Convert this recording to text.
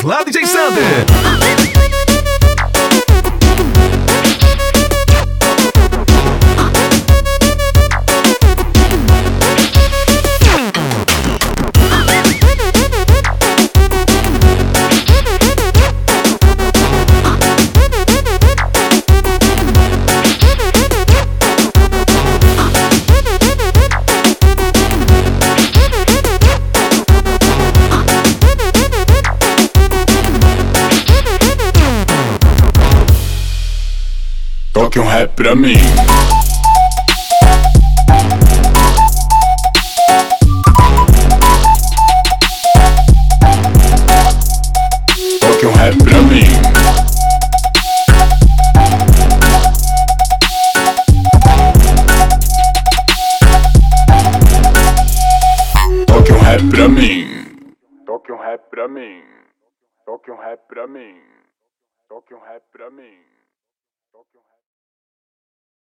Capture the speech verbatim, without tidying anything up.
lá D J Sander. Toque um rap pra mim. Toque um rap pra mim. Toque um rap pra mim. Toque um rap pra mim. Toque um rap pra mim. Toque um rap pra mim. Toque um rap.